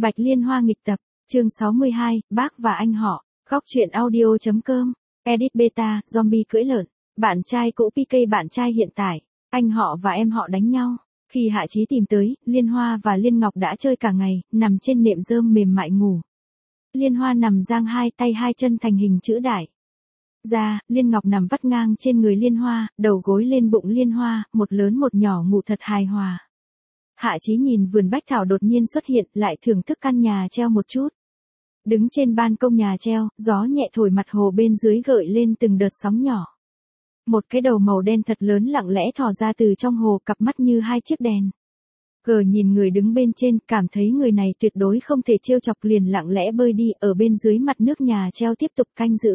Bạch Liên Hoa nghịch tập, chương 62, bác và anh họ, góc truyện audio.com, edit beta, zombie cưỡi lợn, bạn trai cũ PK bạn trai hiện tại, anh họ và em họ đánh nhau. Khi Hạ Chí tìm tới, Liên Hoa và Liên Ngọc đã chơi cả ngày, nằm trên nệm rơm mềm mại ngủ. Liên Hoa nằm giang hai tay hai chân thành hình chữ đại. Liên Ngọc nằm vắt ngang trên người Liên Hoa, đầu gối lên bụng Liên Hoa, một lớn một nhỏ ngủ thật hài hòa. Hạ Chí nhìn vườn bách thảo đột nhiên xuất hiện, lại thưởng thức căn nhà treo một chút. Đứng trên ban công nhà treo, gió nhẹ thổi mặt hồ bên dưới gợi lên từng đợt sóng nhỏ. Một cái đầu màu đen thật lớn lặng lẽ thò ra từ trong hồ, cặp mắt như hai chiếc đèn. Nhìn người đứng bên trên, cảm thấy người này tuyệt đối không thể trêu chọc, liền lặng lẽ bơi đi, ở bên dưới mặt nước nhà treo tiếp tục canh giữ.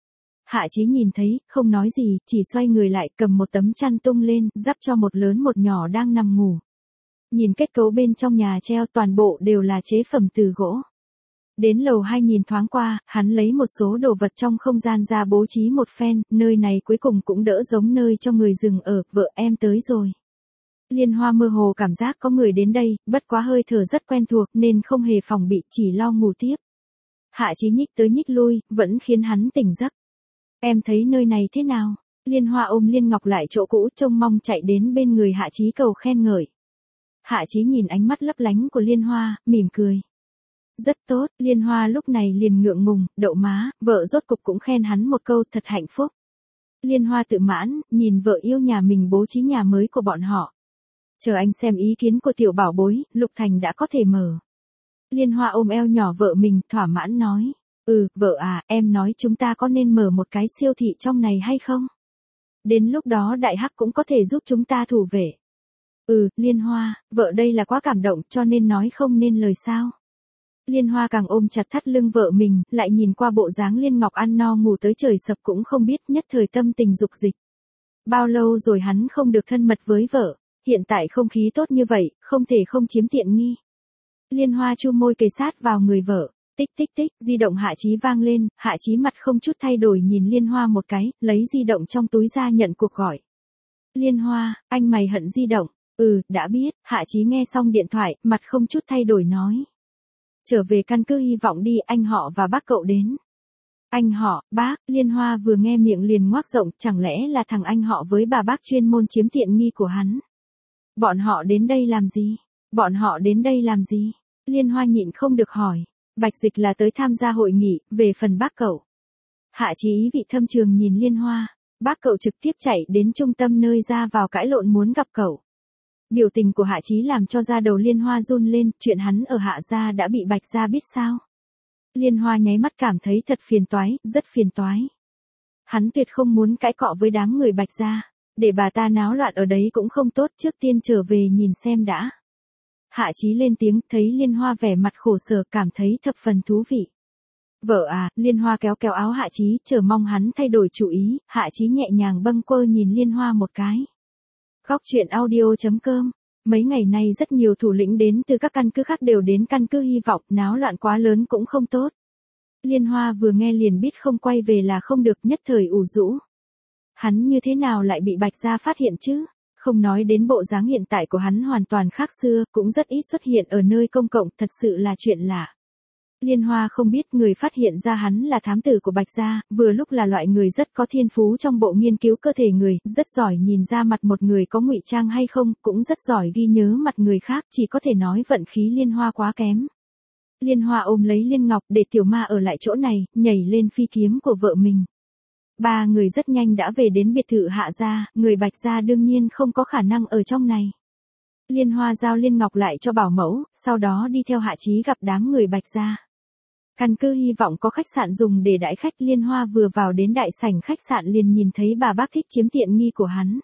Hạ Chí nhìn thấy, không nói gì, chỉ xoay người lại, cầm một tấm chăn tung lên, đắp cho một lớn một nhỏ đang nằm ngủ. Nhìn kết cấu bên trong nhà treo, toàn bộ đều là chế phẩm từ gỗ. Đến lầu 2 nhìn thoáng qua, hắn lấy một số đồ vật trong không gian ra bố trí một phen, nơi này cuối cùng cũng đỡ giống nơi cho người dừng ở, vợ em tới rồi. Liên Hoa mơ hồ cảm giác có người đến đây, bất quá hơi thở rất quen thuộc nên không hề phòng bị, chỉ lo ngủ tiếp. Hạ Chí nhích tới nhích lui, vẫn khiến hắn tỉnh giấc. Em thấy nơi này thế nào? Liên Hoa ôm Liên Ngọc lại chỗ cũ, trông mong chạy đến bên người Hạ Chí cầu khen ngợi. Hạ Chí nhìn ánh mắt lấp lánh của Liên Hoa, mỉm cười. Rất tốt, Liên Hoa lúc này liền ngượng ngùng, đậu má, vợ rốt cục cũng khen hắn một câu, thật hạnh phúc. Liên Hoa tự mãn, nhìn vợ yêu nhà mình bố trí nhà mới của bọn họ. Chờ anh xem ý kiến của tiểu bảo bối, Lục Thành đã có thể mở. Liên Hoa ôm eo nhỏ vợ mình, thỏa mãn nói. Vợ à, em nói chúng ta có nên mở một cái siêu thị trong này hay không? Đến lúc đó Đại Hắc cũng có thể giúp chúng ta thủ vệ. Liên Hoa, vợ đây là quá cảm động cho nên nói không nên lời sao. Liên Hoa càng ôm chặt thắt lưng vợ mình, lại nhìn qua bộ dáng Liên Ngọc ăn no ngủ tới trời sập cũng không biết, nhất thời tâm tình dục dịch. Bao lâu rồi hắn không được thân mật với vợ, hiện tại không khí tốt như vậy, không thể không chiếm tiện nghi. Liên Hoa chu môi kề sát vào người vợ, tích tích tích, di động Hạ Chí vang lên, Hạ Chí mặt không chút thay đổi nhìn Liên Hoa một cái, lấy di động trong túi ra nhận cuộc gọi. Liên Hoa, anh mày hận di động. Đã biết, Hạ Chí nghe xong điện thoại, mặt không chút thay đổi nói. Trở về căn cứ Hy Vọng đi, anh họ và bác cậu đến. Anh họ, bác, Liên Hoa vừa nghe miệng liền ngoác rộng, chẳng lẽ là thằng anh họ với bà bác chuyên môn chiếm tiện nghi của hắn. Bọn họ đến đây làm gì? Bọn họ đến đây làm gì? Liên Hoa nhịn không được hỏi. Bạch Dịch là tới tham gia hội nghị, về phần bác cậu. Hạ Chí ý vị thâm trường nhìn Liên Hoa, bác cậu trực tiếp chạy đến trung tâm nơi ra vào cãi lộn muốn gặp cậu. Biểu tình của Hạ Chí làm cho da đầu Liên Hoa run lên, chuyện hắn ở Hạ gia đã bị Bạch gia biết sao. Liên Hoa nháy mắt cảm thấy thật phiền toái, rất phiền toái. Hắn tuyệt không muốn cãi cọ với đám người Bạch gia, để bà ta náo loạn ở đấy cũng không tốt, trước tiên trở về nhìn xem đã. Hạ Chí lên tiếng, thấy Liên Hoa vẻ mặt khổ sở, cảm thấy thập phần thú vị. Vợ à, Liên Hoa kéo kéo áo Hạ Chí, chờ mong hắn thay đổi chủ ý, Hạ Chí nhẹ nhàng bâng quơ nhìn Liên Hoa một cái. Góc truyện audio.com, mấy ngày nay rất nhiều thủ lĩnh đến từ các căn cứ khác đều đến căn cứ Hy Vọng, náo loạn quá lớn cũng không tốt. Liên Hoa vừa nghe liền biết không quay về là không được, nhất thời ủ rũ. Hắn như thế nào lại bị Bạch gia phát hiện chứ? Không nói đến bộ dáng hiện tại của hắn hoàn toàn khác xưa, cũng rất ít xuất hiện ở nơi công cộng, thật sự là chuyện lạ. Liên Hoa không biết người phát hiện ra hắn là thám tử của Bạch gia, vừa lúc là loại người rất có thiên phú trong bộ nghiên cứu cơ thể người, rất giỏi nhìn ra mặt một người có ngụy trang hay không, cũng rất giỏi ghi nhớ mặt người khác, chỉ có thể nói vận khí Liên Hoa quá kém. Liên Hoa ôm lấy Liên Ngọc để tiểu ma ở lại chỗ này, nhảy lên phi kiếm của vợ mình. Ba người rất nhanh đã về đến biệt thự Hạ gia, người Bạch gia đương nhiên không có khả năng ở trong này. Liên Hoa giao Liên Ngọc lại cho bảo mẫu, sau đó đi theo Hạ Chí gặp đám người Bạch gia. Căn cứ Hy Vọng có khách sạn dùng để đãi khách, Liên Hoa vừa vào đến đại sảnh khách sạn liền nhìn thấy bà bác thích chiếm tiện nghi của hắn.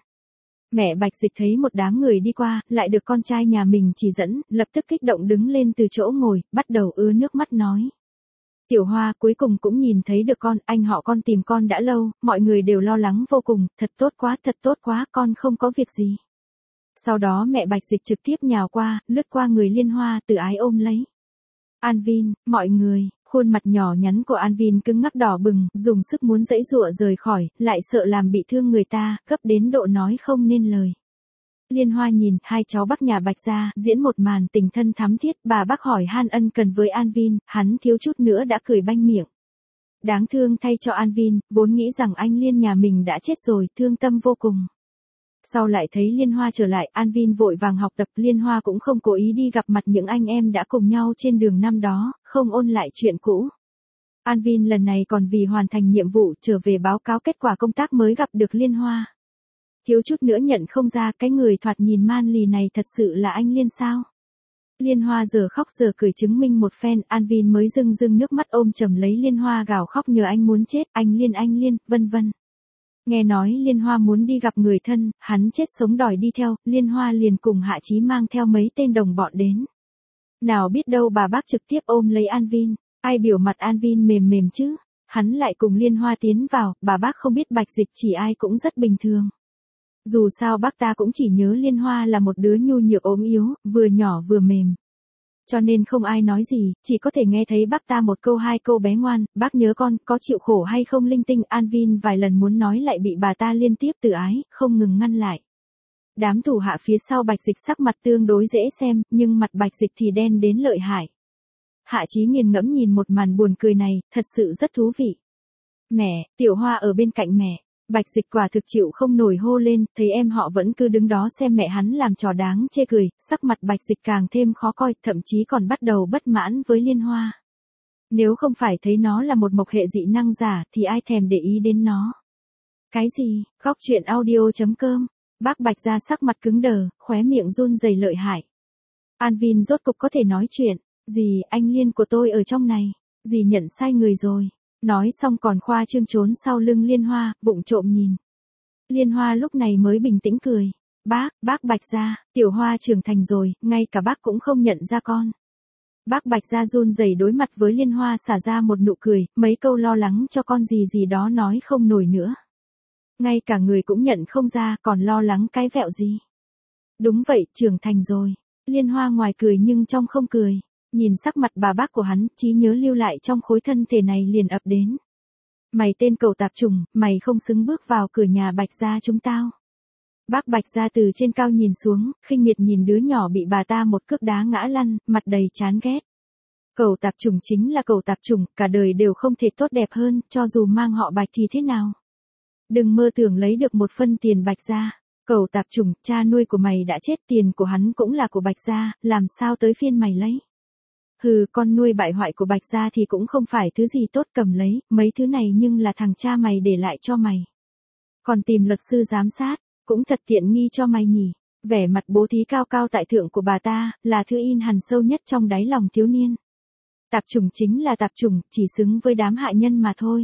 Mẹ Bạch Dịch thấy một đám người đi qua, lại được con trai nhà mình chỉ dẫn, lập tức kích động đứng lên từ chỗ ngồi, bắt đầu ứa nước mắt nói. Tiểu Hoa, cuối cùng cũng nhìn thấy được con, anh họ con tìm con đã lâu, mọi người đều lo lắng vô cùng, thật tốt quá, con không có việc gì. Sau đó mẹ Bạch Dịch trực tiếp nhào qua, lướt qua người Liên Hoa, từ ái ôm lấy. An Vin, mọi người, khuôn mặt nhỏ nhắn của An Vin cứng ngắc đỏ bừng, dùng sức muốn giãy giụa rời khỏi, lại sợ làm bị thương người ta, gấp đến độ nói không nên lời. Liên Hoa nhìn hai cháu bác nhà Bạch gia diễn một màn tình thân thắm thiết, bà bác hỏi han ân cần với An Vin, hắn thiếu chút nữa đã cười banh miệng. Đáng thương thay cho An Vin, vốn nghĩ rằng anh Liên nhà mình đã chết rồi, thương tâm vô cùng. Sau lại thấy Liên Hoa trở lại, An Vin vội vàng học tập, Liên Hoa cũng không cố ý đi gặp mặt những anh em đã cùng nhau trên đường năm đó, không ôn lại chuyện cũ. An Vin lần này còn vì hoàn thành nhiệm vụ trở về báo cáo kết quả công tác mới gặp được Liên Hoa. Thiếu chút nữa nhận không ra cái người thoạt nhìn man lì này thật sự là anh Liên sao. Liên Hoa giờ khóc giờ cười chứng minh một phen, An Vin mới rưng rưng nước mắt ôm chầm lấy Liên Hoa gào khóc nhờ anh muốn chết, anh Liên, vân vân. Nghe nói Liên Hoa muốn đi gặp người thân, hắn chết sống đòi đi theo, Liên Hoa liền cùng Hạ Chí mang theo mấy tên đồng bọn đến. Nào biết đâu bà bác trực tiếp ôm lấy An Vin, ai biểu mặt An Vin mềm mềm chứ, hắn lại cùng Liên Hoa tiến vào, bà bác không biết Bạch Dịch chỉ ai cũng rất bình thường. Dù sao bác ta cũng chỉ nhớ Liên Hoa là một đứa nhu nhược ốm yếu, vừa nhỏ vừa mềm. Cho nên không ai nói gì, chỉ có thể nghe thấy bác ta một câu hai câu bé ngoan, bác nhớ con, có chịu khổ hay không linh tinh. An Vin vài lần muốn nói lại bị bà ta liên tiếp từ ái, không ngừng ngăn lại. Đám thủ hạ phía sau Bạch Dịch sắc mặt tương đối dễ xem, nhưng mặt Bạch Dịch thì đen đến lợi hại. Hạ Chí nghiền ngẫm nhìn một màn buồn cười này, thật sự rất thú vị. Mẹ, Tiểu Hoa ở bên cạnh mẹ. Bạch Dịch quả thực chịu không nổi hô lên, thấy em họ vẫn cứ đứng đó xem mẹ hắn làm trò đáng chê cười, sắc mặt Bạch Dịch càng thêm khó coi, thậm chí còn bắt đầu bất mãn với Liên Hoa. Nếu không phải thấy nó là một mộc hệ dị năng giả thì ai thèm để ý đến nó. Cái gì, góc chuyện audio.com, bác Bạch ra sắc mặt cứng đờ, khóe miệng run rẩy lợi hại. An Vin rốt cục có thể nói chuyện, dì, anh Liên của tôi ở trong này, dì nhận sai người rồi. Nói xong còn khoa trương trốn sau lưng Liên Hoa, vụng trộm nhìn. Liên Hoa lúc này mới bình tĩnh cười. Bác Bạch gia, Tiểu Hoa trưởng thành rồi, ngay cả bác cũng không nhận ra con. Bác Bạch gia run rẩy đối mặt với Liên Hoa xả ra một nụ cười, mấy câu lo lắng cho con gì đó nói không nổi nữa. Ngay cả người cũng nhận không ra, còn lo lắng cái vẹo gì. Đúng vậy, trưởng thành rồi. Liên Hoa ngoài cười nhưng trong không cười. Nhìn sắc mặt bà bác của hắn, trí nhớ lưu lại trong khối thân thể này liền ập đến. Mày tên cẩu tạp trùng, mày không xứng bước vào cửa nhà Bạch gia chúng tao. Bác Bạch gia từ trên cao nhìn xuống, khinh miệt nhìn đứa nhỏ bị bà ta một cước đá ngã lăn, mặt đầy chán ghét. Cẩu tạp trùng chính là cẩu tạp trùng, cả đời đều không thể tốt đẹp hơn, cho dù mang họ Bạch thì thế nào. Đừng mơ tưởng lấy được một phân tiền Bạch gia. Cẩu tạp trùng, cha nuôi của mày đã chết, tiền của hắn cũng là của Bạch gia, làm sao tới phiên mày lấy. Hừ, con nuôi bại hoại của Bạch gia thì cũng không phải thứ gì tốt cầm lấy, mấy thứ này nhưng là thằng cha mày để lại cho mày. Còn tìm luật sư giám sát, cũng thật tiện nghi cho mày nhỉ. Vẻ mặt bố thí cao cao tại thượng của bà ta, là thứ in hằn sâu nhất trong đáy lòng thiếu niên. Tạp chủng chính là tạp chủng, chỉ xứng với đám hạ nhân mà thôi.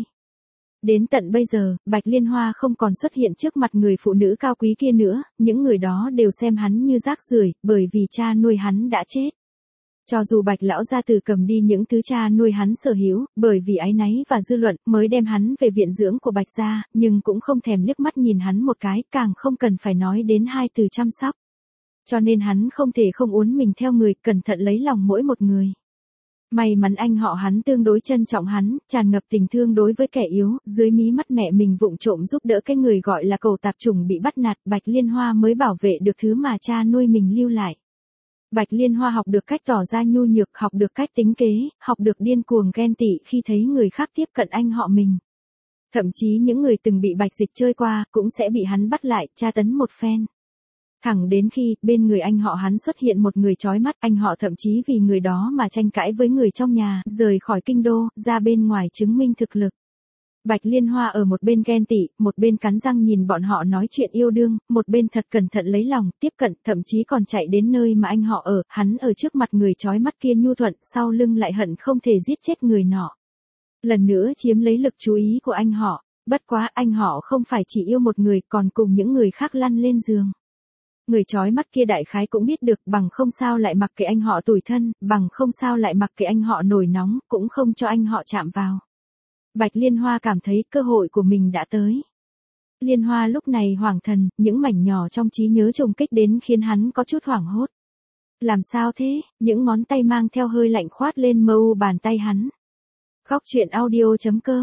Đến tận bây giờ, Bạch Liên Hoa không còn xuất hiện trước mặt người phụ nữ cao quý kia nữa, những người đó đều xem hắn như rác rưởi, bởi vì cha nuôi hắn đã chết. Cho dù Bạch lão gia tử cầm đi những thứ cha nuôi hắn sở hữu, bởi vì áy náy và dư luận mới đem hắn về viện dưỡng của Bạch gia, nhưng cũng không thèm liếc mắt nhìn hắn một cái, càng không cần phải nói đến hai từ chăm sóc. Cho nên hắn không thể không uốn mình theo người, cẩn thận lấy lòng mỗi một người. May mắn anh họ hắn tương đối trân trọng hắn, tràn ngập tình thương đối với kẻ yếu, dưới mí mắt mẹ mình vụng trộm giúp đỡ cái người gọi là cẩu tạp chủng bị bắt nạt, Bạch Liên Hoa mới bảo vệ được thứ mà cha nuôi mình lưu lại. Bạch Liên Hoa học được cách tỏ ra nhu nhược, học được cách tính kế, học được điên cuồng ghen tị khi thấy người khác tiếp cận anh họ mình. Thậm chí những người từng bị Bạch Dịch chơi qua, cũng sẽ bị hắn bắt lại, tra tấn một phen. Thẳng đến khi, bên người anh họ hắn xuất hiện một người chói mắt, anh họ thậm chí vì người đó mà tranh cãi với người trong nhà, rời khỏi kinh đô, ra bên ngoài chứng minh thực lực. Bạch Liên Hoa ở một bên ghen tị, một bên cắn răng nhìn bọn họ nói chuyện yêu đương, một bên thật cẩn thận lấy lòng, tiếp cận, thậm chí còn chạy đến nơi mà anh họ ở, hắn ở trước mặt người chói mắt kia nhu thuận, sau lưng lại hận không thể giết chết người nọ. Lần nữa chiếm lấy lực chú ý của anh họ, bất quá anh họ không phải chỉ yêu một người, còn cùng những người khác lăn lên giường. Người chói mắt kia đại khái cũng biết được, bằng không sao lại mặc kệ anh họ tủi thân, bằng không sao lại mặc kệ anh họ nổi nóng, cũng không cho anh họ chạm vào. Bạch Liên Hoa cảm thấy cơ hội của mình đã tới. Liên Hoa lúc này hoảng thần, những mảnh nhỏ trong trí nhớ trùng kích đến khiến hắn có chút hoảng hốt. Làm sao thế, những ngón tay mang theo hơi lạnh khoát lên mờ u bàn tay hắn. Góc chuyện audio.com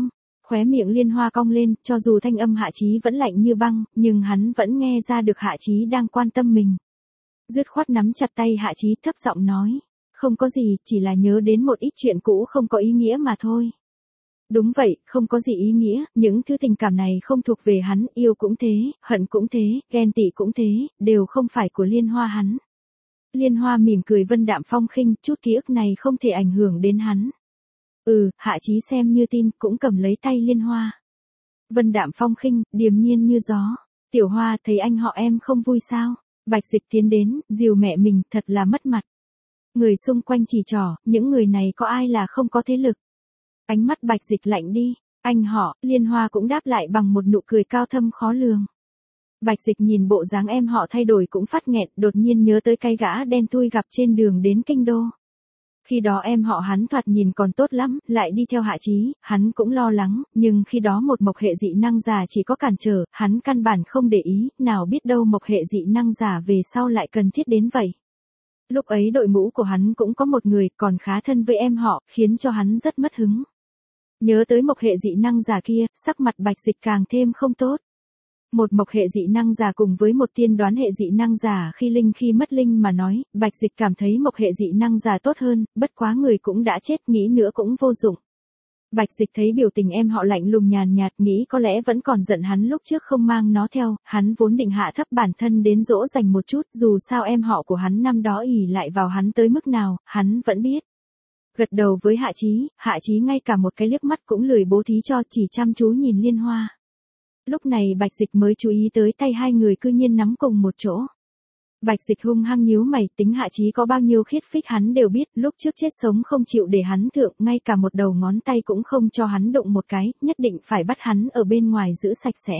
Khóe miệng Liên Hoa cong lên, cho dù thanh âm Hạ Chí vẫn lạnh như băng, nhưng hắn vẫn nghe ra được Hạ Chí đang quan tâm mình. Dứt khoát nắm chặt tay Hạ Chí thấp giọng nói. Không có gì, chỉ là nhớ đến một ít chuyện cũ không có ý nghĩa mà thôi. Đúng vậy, không có gì ý nghĩa, những thứ tình cảm này không thuộc về hắn, yêu cũng thế, hận cũng thế, ghen tị cũng thế, đều không phải của Liên Hoa hắn. Liên Hoa mỉm cười vân đạm phong khinh, chút ký ức này không thể ảnh hưởng đến hắn. Hạ Chí xem như tin, cũng cầm lấy tay Liên Hoa. Vân đạm phong khinh, điềm nhiên như gió. Tiểu Hoa, thấy anh họ em không vui sao? Bạch Dịch tiến đến, dìu mẹ mình, thật là mất mặt. Người xung quanh chỉ trỏ, những người này có ai là không có thế lực. Ánh mắt Bạch Dịch lạnh đi. Anh họ, Liên Hoa cũng đáp lại bằng một nụ cười cao thâm khó lường. Bạch Dịch nhìn bộ dáng em họ thay đổi cũng phát nghẹn, đột nhiên nhớ tới cái gã đen thui gặp trên đường đến kinh đô. Khi đó em họ hắn thoạt nhìn còn tốt lắm, lại đi theo Hạ Chí, hắn cũng lo lắng, nhưng khi đó một mộc hệ dị năng giả chỉ có cản trở, hắn căn bản không để ý, nào biết đâu mộc hệ dị năng giả về sau lại cần thiết đến vậy. Lúc ấy đội ngũ của hắn cũng có một người còn khá thân với em họ, khiến cho hắn rất mất hứng. Nhớ tới mộc hệ dị năng giả kia, sắc mặt Bạch Dịch càng thêm không tốt. Một mộc hệ dị năng giả cùng với một tiên đoán hệ dị năng giả khi linh khi mất linh mà nói, Bạch Dịch cảm thấy mộc hệ dị năng giả tốt hơn, bất quá người cũng đã chết, nghĩ nữa cũng vô dụng. Bạch Dịch thấy biểu tình em họ lạnh lùng nhàn nhạt, nghĩ có lẽ vẫn còn giận hắn lúc trước không mang nó theo, hắn vốn định hạ thấp bản thân đến dỗ dành một chút, dù sao em họ của hắn năm đó ỷ lại vào hắn tới mức nào, hắn vẫn biết. Gật đầu với Hạ Chí ngay cả một cái liếc mắt cũng lười bố thí cho, chỉ chăm chú nhìn Liên Hoa. Lúc này Bạch Dịch mới chú ý tới tay hai người cư nhiên nắm cùng một chỗ. Bạch Dịch hung hăng nhíu mày, tính Hạ Chí có bao nhiêu khiết phích hắn đều biết, lúc trước chết sống không chịu để hắn thượng, ngay cả một đầu ngón tay cũng không cho hắn động một cái, nhất định phải bắt hắn ở bên ngoài giữ sạch sẽ.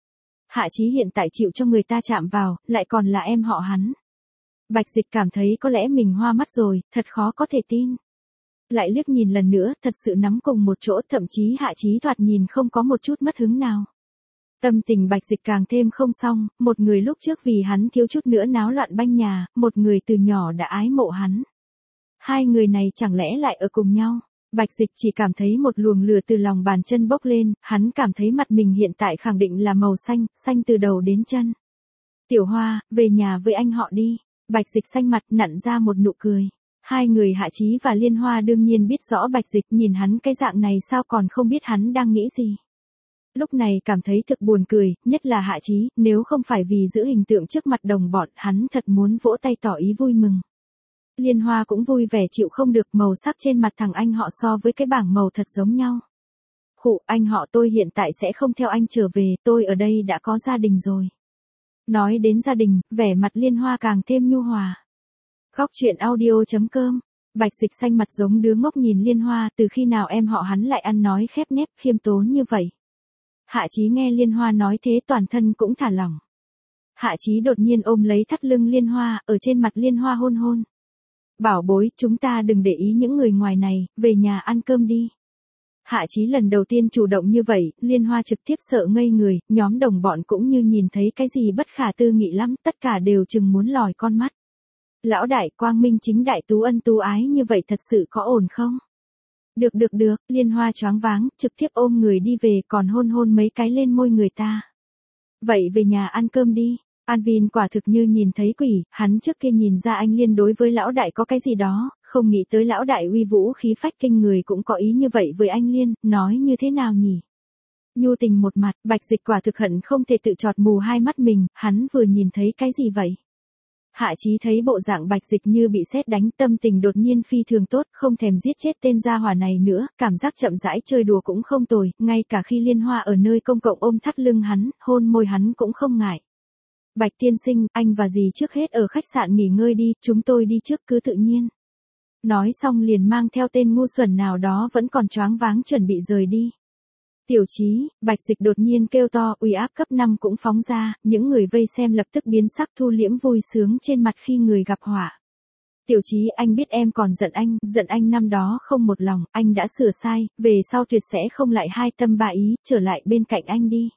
Hạ Chí hiện tại chịu cho người ta chạm vào, lại còn là em họ hắn. Bạch Dịch cảm thấy có lẽ mình hoa mắt rồi, thật khó có thể tin. Lại liếc nhìn lần nữa, thật sự nắm cùng một chỗ, thậm chí Hạ Chí thoạt nhìn không có một chút mất hứng nào. Tâm tình Bạch Dịch càng thêm không xong, một người lúc trước vì hắn thiếu chút nữa náo loạn banh nhà, một người từ nhỏ đã ái mộ hắn. Hai người này chẳng lẽ lại ở cùng nhau? Bạch Dịch chỉ cảm thấy một luồng lửa từ lòng bàn chân bốc lên, hắn cảm thấy mặt mình hiện tại khẳng định là màu xanh, xanh từ đầu đến chân. Tiểu Hoa, về nhà với anh họ đi. Bạch Dịch xanh mặt nặn ra một nụ cười. Hai người Hạ Chí và Liên Hoa đương nhiên biết rõ Bạch Dịch, nhìn hắn cái dạng này sao còn không biết hắn đang nghĩ gì. Lúc này cảm thấy thực buồn cười, nhất là Hạ Chí, nếu không phải vì giữ hình tượng trước mặt đồng bọn, hắn thật muốn vỗ tay tỏ ý vui mừng. Liên Hoa cũng vui vẻ chịu không được, màu sắc trên mặt thằng anh họ so với cái bảng màu thật giống nhau. Khụ, anh họ tôi hiện tại sẽ không theo anh trở về, tôi ở đây đã có gia đình rồi. Nói đến gia đình, vẻ mặt Liên Hoa càng thêm nhu hòa. Góc truyện audio.com. Bạch Dịch xanh mặt giống đứa ngốc nhìn Liên Hoa, từ khi nào em họ hắn lại ăn nói khép nép khiêm tốn như vậy. Hạ Chí nghe Liên Hoa nói thế toàn thân cũng thả lỏng. Hạ Chí đột nhiên ôm lấy thắt lưng Liên Hoa, ở trên mặt Liên Hoa hôn hôn. Bảo bối, chúng ta đừng để ý những người ngoài này, về nhà ăn cơm đi. Hạ Chí lần đầu tiên chủ động như vậy, Liên Hoa trực tiếp sợ ngây người, nhóm đồng bọn cũng như nhìn thấy cái gì bất khả tư nghị lắm, tất cả đều chừng muốn lòi con mắt. Lão đại, quang minh chính đại, tú ân tú ái như vậy thật sự có ổn không? Được, Liên Hoa choáng váng, trực tiếp ôm người đi về, còn hôn hôn mấy cái lên môi người ta. Vậy về nhà ăn cơm đi. An Vin quả thực như nhìn thấy quỷ, hắn trước kia nhìn ra anh Liên đối với lão đại có cái gì đó, không nghĩ tới lão đại uy vũ khí phách kinh người cũng có ý như vậy với anh Liên, nói như thế nào nhỉ? Nhu tình một mặt, Bạch Dịch quả thực hận không thể tự chọt mù hai mắt mình, hắn vừa nhìn thấy cái gì vậy? Hạ Chí thấy bộ dạng Bạch Dịch như bị sét đánh, tâm tình đột nhiên phi thường tốt, không thèm giết chết tên gia hỏa này nữa, cảm giác chậm rãi chơi đùa cũng không tồi, ngay cả khi Liên Hoa ở nơi công cộng ôm thắt lưng hắn, hôn môi hắn cũng không ngại. Bạch tiên sinh, anh và dì trước hết ở khách sạn nghỉ ngơi đi, chúng tôi đi trước cứ tự nhiên. Nói xong liền mang theo tên ngu xuẩn nào đó vẫn còn choáng váng chuẩn bị rời đi. Tiểu Chí, Bạch Dịch đột nhiên kêu to, uy áp cấp 5 cũng phóng ra, những người vây xem lập tức biến sắc, thu liễm vui sướng trên mặt khi người gặp họa. Tiểu Chí, anh biết em còn giận anh năm đó không một lòng, anh đã sửa sai, về sau tuyệt sẽ không lại hai tâm ba ý, trở lại bên cạnh anh đi.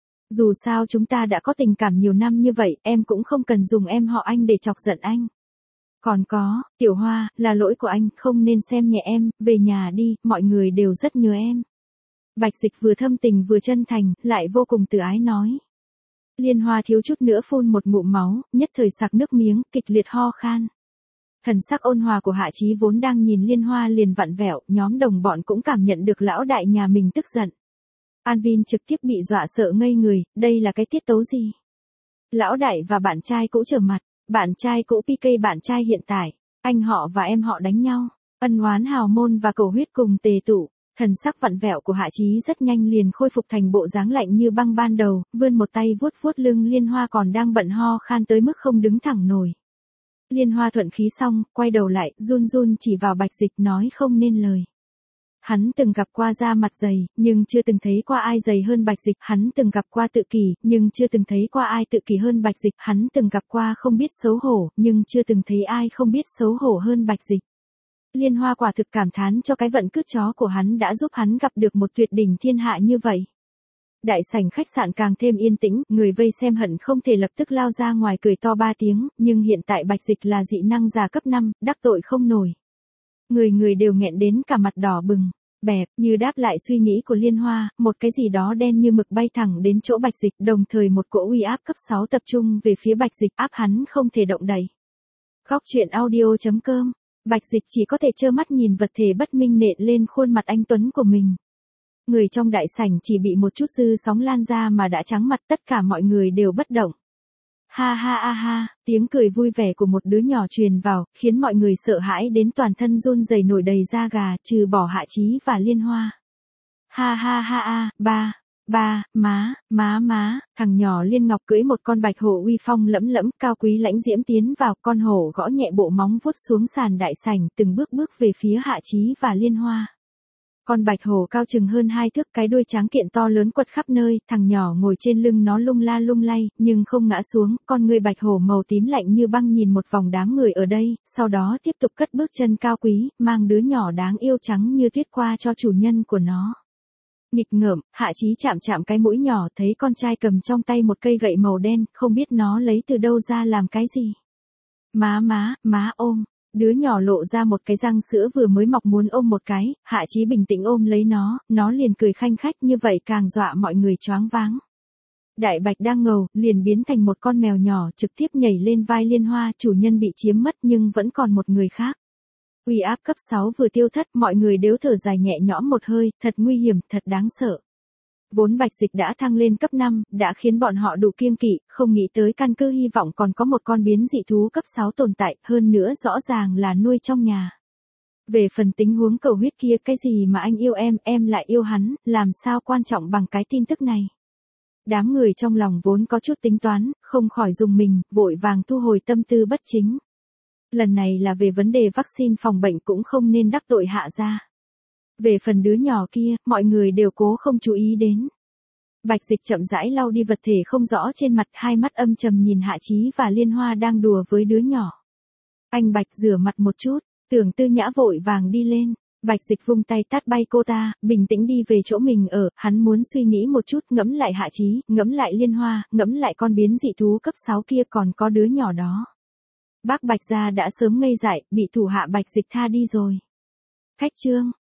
Dù sao chúng ta đã có tình cảm nhiều năm như vậy, em cũng không cần dùng em họ anh để chọc giận anh. Còn có, Tiểu Hoa, là lỗi của anh, không nên xem nhẹ em, về nhà đi, mọi người đều rất nhớ em. Bạch Dịch vừa thâm tình vừa chân thành, lại vô cùng từ ái nói. Liên Hoa thiếu chút nữa phun một ngụm máu, nhất thời sặc nước miếng, kịch liệt ho khan. Thần sắc ôn hòa của Hạ Chí vốn đang nhìn Liên Hoa liền vặn vẹo, nhóm đồng bọn cũng cảm nhận được lão đại nhà mình tức giận. An Vin trực tiếp bị dọa sợ ngây người, đây là cái tiết tấu gì? Lão đại và bạn trai cũ trở mặt, bạn trai cũ PK bạn trai hiện tại, anh họ và em họ đánh nhau, ân oán hào môn và cầu huyết cùng tề tụ. Thần sắc vặn vẹo của Hạ Chí rất nhanh liền khôi phục thành bộ dáng lạnh như băng ban đầu, vươn một tay vuốt vuốt lưng Liên Hoa còn đang bận ho khan tới mức không đứng thẳng nổi. Liên Hoa thuận khí xong, quay đầu lại, run run chỉ vào Bạch Dịch nói không nên lời. Hắn từng gặp qua da mặt dày, nhưng chưa từng thấy qua ai dày hơn Bạch Dịch. Hắn từng gặp qua tự kỷ, nhưng chưa từng thấy qua ai tự kỷ hơn Bạch Dịch. Hắn từng gặp qua không biết xấu hổ, nhưng chưa từng thấy ai không biết xấu hổ hơn Bạch Dịch. Liên Hoa quả thực cảm thán cho cái vận cướp chó của hắn đã giúp hắn gặp được một tuyệt đỉnh thiên hạ như vậy. Đại sảnh khách sạn càng thêm yên tĩnh, người vây xem hận không thể lập tức lao ra ngoài cười to 3 tiếng, nhưng hiện tại Bạch Dịch là dị năng giả cấp 5, đắc tội không nổi. Người đều nghẹn đến cả mặt đỏ bừng, bẹp, như đáp lại suy nghĩ của Liên Hoa, một cái gì đó đen như mực bay thẳng đến chỗ Bạch Dịch, đồng thời một cỗ uy áp cấp 6 tập trung về phía Bạch Dịch, áp hắn không thể động đậy. Góc truyện audio.com. Bạch Dịch chỉ có thể trơ mắt nhìn vật thể bất minh nện lên khuôn mặt anh tuấn của mình. Người trong đại sảnh chỉ bị một chút dư sóng lan ra mà đã trắng mặt, tất cả mọi người đều bất động. Ha ha ha ha, tiếng cười vui vẻ của một đứa nhỏ truyền vào, khiến mọi người sợ hãi đến toàn thân run rẩy nổi đầy da gà, trừ bỏ Hạ Chí và Liên Hoa. Ha ha ha ha, má, thằng nhỏ Liên Ngọc cưỡi một con bạch hổ uy phong lẫm lẫm, cao quý lãnh diễm tiến vào, con hổ gõ nhẹ bộ móng vuốt xuống sàn đại sảnh, từng bước bước về phía Hạ Chí và Liên Hoa. Con bạch hổ cao chừng hơn 2 thước, cái đuôi tráng kiện to lớn quật khắp nơi, thằng nhỏ ngồi trên lưng nó lung la lung lay, nhưng không ngã xuống, con người bạch hổ màu tím lạnh như băng nhìn một vòng đám người ở đây, sau đó tiếp tục cất bước chân cao quý, mang đứa nhỏ đáng yêu trắng như tuyết qua cho chủ nhân của nó. Nghịch ngợm, Hạ Chí chạm chạm cái mũi nhỏ, thấy con trai cầm trong tay một cây gậy màu đen, không biết nó lấy từ đâu ra làm cái gì. Má ôm. Đứa nhỏ lộ ra một cái răng sữa vừa mới mọc muốn ôm một cái, Hạ Chí bình tĩnh ôm lấy nó liền cười khanh khách, như vậy càng dọa mọi người choáng váng. Đại bạch đang ngầu, liền biến thành một con mèo nhỏ trực tiếp nhảy lên vai Liên Hoa, chủ nhân bị chiếm mất nhưng vẫn còn một người khác. Uy áp cấp 6 vừa tiêu thất, mọi người đều thở dài nhẹ nhõm một hơi, thật nguy hiểm, thật đáng sợ. Vốn Bạch Dịch đã thăng lên cấp 5, đã khiến bọn họ đủ kiêng kỵ, không nghĩ tới căn cứ hy vọng còn có một con biến dị thú cấp 6 tồn tại, hơn nữa rõ ràng là nuôi trong nhà. Về phần tình huống cầu huyết kia, cái gì mà anh yêu em lại yêu hắn, làm sao quan trọng bằng cái tin tức này. Đám người trong lòng vốn có chút tính toán, không khỏi dùng mình, vội vàng thu hồi tâm tư bất chính. Lần này là về vấn đề vaccine phòng bệnh, cũng không nên đắc tội Hạ gia. Về phần đứa nhỏ kia, mọi người đều cố không chú ý đến. Bạch Dịch chậm rãi lau đi vật thể không rõ trên mặt, hai mắt âm trầm nhìn Hạ Chí và Liên Hoa đang đùa với đứa nhỏ. Anh Bạch rửa mặt một chút, Tưởng Tư Nhã vội vàng đi lên. Bạch Dịch vung tay tát bay cô ta, bình tĩnh đi về chỗ mình ở, hắn muốn suy nghĩ một chút, ngẫm lại Hạ Chí, ngẫm lại Liên Hoa, ngẫm lại con biến dị thú cấp 6 kia, còn có đứa nhỏ đó. Bác Bạch gia đã sớm ngây dại, bị thủ hạ Bạch Dịch tha đi rồi. Khách trương.